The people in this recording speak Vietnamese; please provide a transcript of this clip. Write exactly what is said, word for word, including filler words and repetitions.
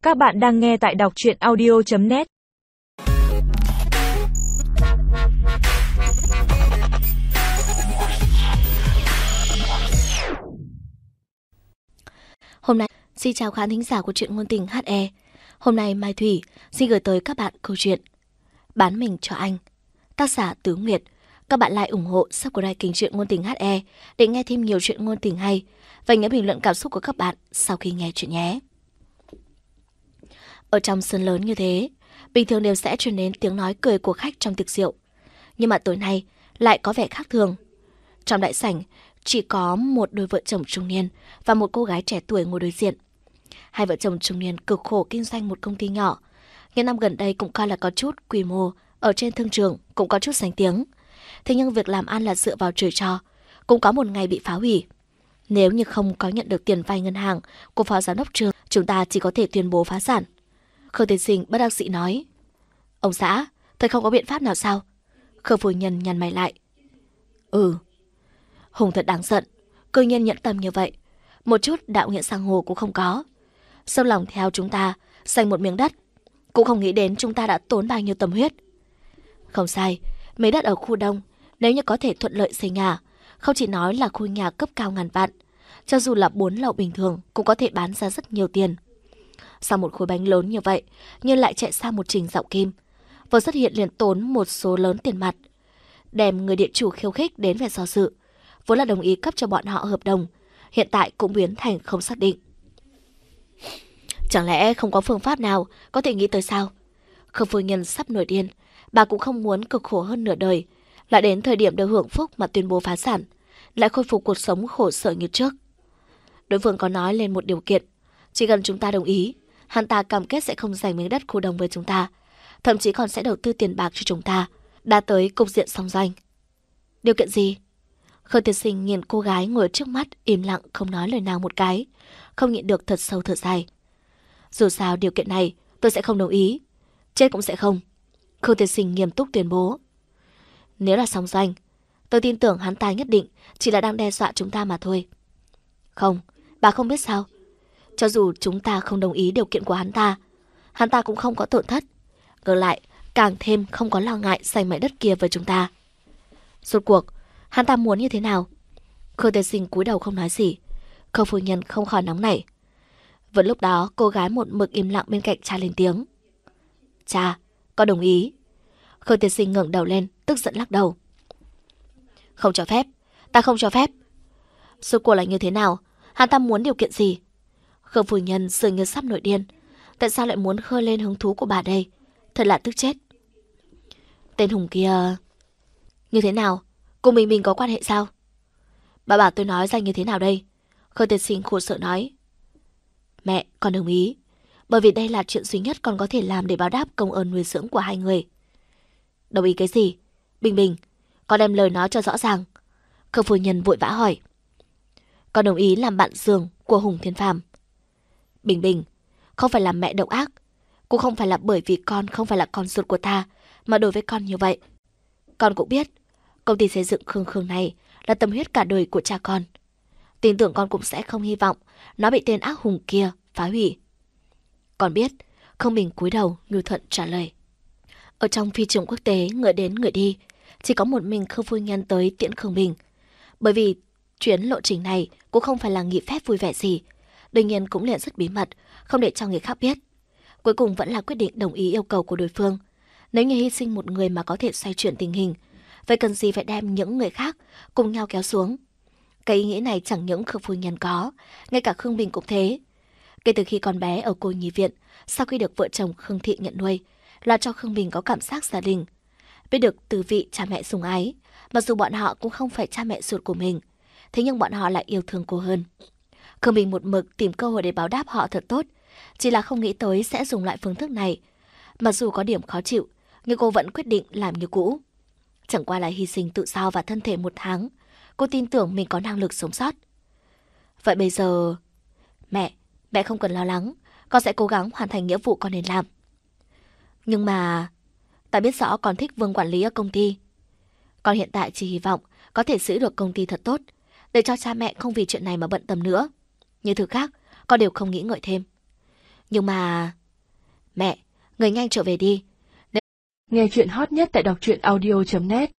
Các bạn đang nghe tại đọc truyện audio chấm net. Hôm nay, xin chào khán thính giả của truyện ngôn tình hát e. Hôm nay Mai Thủy xin gửi tới các bạn câu chuyện Bán mình cho anh, tác giả Tứ Nguyệt. Các bạn like ủng hộ subscribe kênh truyện ngôn tình hát e để nghe thêm nhiều truyện ngôn tình hay và nhớ bình luận cảm xúc của các bạn sau khi nghe chuyện nhé. Ở trong sân lớn như thế, bình thường đều sẽ truyền đến tiếng nói cười của khách trong tiệc rượu. Nhưng mà tối nay lại có vẻ khác thường. Trong đại sảnh chỉ có một đôi vợ chồng trung niên và một cô gái trẻ tuổi ngồi đối diện. Hai vợ chồng trung niên cực khổ kinh doanh một công ty nhỏ. Những năm gần đây cũng coi là có chút quy mô, ở trên thương trường cũng có chút danh tiếng. Thế nhưng việc làm ăn là dựa vào trời cho, cũng có một ngày bị phá hủy. Nếu như không có nhận được tiền vay ngân hàng của phó giám đốc trường, chúng ta chỉ có thể tuyên bố phá sản. Khương Tiên Sinh bất đắc dĩ nói: Ông xã, tôi không có biện pháp nào sao? Khương phu nhân nhăn mày lại: Ừ. Hùng thật đáng giận, cư nhiên nhẫn tâm như vậy, một chút đạo nghĩa sang hồ cũng không có. Sâu lòng theo chúng ta dành một miếng đất, cũng không nghĩ đến chúng ta đã tốn bao nhiêu tâm huyết. Không sai, mấy đất ở khu đông, nếu như có thể thuận lợi xây nhà, không chỉ nói là khu nhà cấp cao ngàn vạn, cho dù là bốn lầu bình thường cũng có thể bán ra rất nhiều tiền. Sau một khối bánh lớn như vậy, nhưng lại chạy sang một trình dạo kim, vừa xuất hiện liền tốn một số lớn tiền mặt, đem người địa chủ khiêu khích đến về do dự, vốn là đồng ý cấp cho bọn họ hợp đồng, hiện tại cũng biến thành không xác định. Chẳng lẽ không có phương pháp nào có thể nghĩ tới sao? Khương phu nhân sắp nổi điên, bà cũng không muốn cực khổ hơn nửa đời, lại đến thời điểm được hưởng phúc mà tuyên bố phá sản, lại khôi phục cuộc sống khổ sở như trước. Đối phương có nói lên một điều kiện, chỉ cần chúng ta đồng ý, hắn ta cam kết sẽ không giành miếng đất khu đông với chúng ta, thậm chí còn sẽ đầu tư tiền bạc cho chúng ta, đã tới cục diện song doanh. Điều kiện gì? Khương Tiên Sinh nhìn cô gái ngồi trước mắt im lặng không nói lời nào một cái, không nhịn được thật sâu thở dài. Dù sao điều kiện này tôi sẽ không đồng ý, chết cũng sẽ không. Khương Tiên Sinh nghiêm túc tuyên bố. Nếu là song doanh, tôi tin tưởng hắn ta nhất định chỉ là đang đe dọa chúng ta mà thôi. Không, bà không biết sao? Cho dù chúng ta không đồng ý điều kiện của hắn ta, hắn ta cũng không có tổn thất, ngược lại càng thêm không có lo ngại giành mảnh đất kia với chúng ta. Rốt cuộc hắn ta muốn như thế nào? Khương Tiên Sinh cúi đầu không nói gì. Khương phu nhân không khỏi nóng nảy. Vẫn lúc đó cô gái một mực im lặng bên cạnh cha lên tiếng. Cha, con đồng ý. Khương Tiên Sinh ngẩng đầu lên, tức giận lắc đầu. Không cho phép, ta không cho phép. Rốt cuộc là như thế nào? Hắn ta muốn điều kiện gì? Khương phu nhân dường như sắp nổi điên. Tại sao lại muốn khơi lên hứng thú của bà đây? Thật là tức chết. Tên Hùng kia... Như thế nào? Cùng mình mình có quan hệ sao? Bà bảo tôi nói ra như thế nào đây? Khương Tiên Sinh khổ sở nói. Mẹ, con đồng ý. Bởi vì đây là chuyện duy nhất con có thể làm để báo đáp công ơn nuôi dưỡng của hai người. Đồng ý cái gì? Bình Bình, con đem lời nói cho rõ ràng. Khương phu nhân vội vã hỏi. Con đồng ý làm bạn giường của Hùng Thiên Phàm. Bình Bình, không phải là mẹ độc ác, cũng không phải là bởi vì con không phải là con ruột của ta mà đối với con như vậy. Con cũng biết công ty xây dựng Khương Khương này là tâm huyết cả đời của cha con. Tin tưởng con cũng sẽ không hy vọng nó bị tên ác hùng kia phá hủy. Con biết. Không Bình cúi đầu nhu thuận trả lời. Ở trong phi trường quốc tế người đến người đi, chỉ có một mình Khương phu nhân tới tiễn Khương Bình. Bởi vì chuyến lộ trình này cũng không phải là nghỉ phép vui vẻ gì, đương nhiên cũng liền rất bí mật, không để cho người khác biết. Cuối cùng vẫn là quyết định đồng ý yêu cầu của đối phương. Nếu như hy sinh một người mà có thể xoay chuyển tình hình, vậy cần gì phải đem những người khác cùng nhau kéo xuống? Cái ý nghĩ này chẳng những Khương phu nhân có, ngay cả Khương Bình cũng thế. Kể từ khi con bé ở cô nhi viện, sau khi được vợ chồng Khương Thị nhận nuôi, là cho Khương Bình có cảm giác gia đình, biết được từ vị cha mẹ sủng ái. Mặc dù bọn họ cũng không phải cha mẹ ruột của mình, thế nhưng bọn họ lại yêu thương cô hơn. Khương Bình một mực tìm cơ hội để báo đáp họ thật tốt, chỉ là không nghĩ tới sẽ dùng loại phương thức này. Mặc dù có điểm khó chịu, nhưng cô vẫn quyết định làm như cũ. Chẳng qua là hy sinh tự do và thân thể một tháng, cô tin tưởng mình có năng lực sống sót. Vậy bây giờ... Mẹ, mẹ không cần lo lắng, con sẽ cố gắng hoàn thành nghĩa vụ con nên làm. Nhưng mà... Ta biết rõ con thích Vương quản lý ở công ty. Con hiện tại chỉ hy vọng có thể giữ được công ty thật tốt, để cho cha mẹ không vì chuyện này mà bận tâm nữa. Như thứ khác, con đều không nghĩ ngợi thêm. Nhưng mà... Mẹ, người nhanh trở về đi. Nghe chuyện hot nhất tại đọc truyện audio chấm net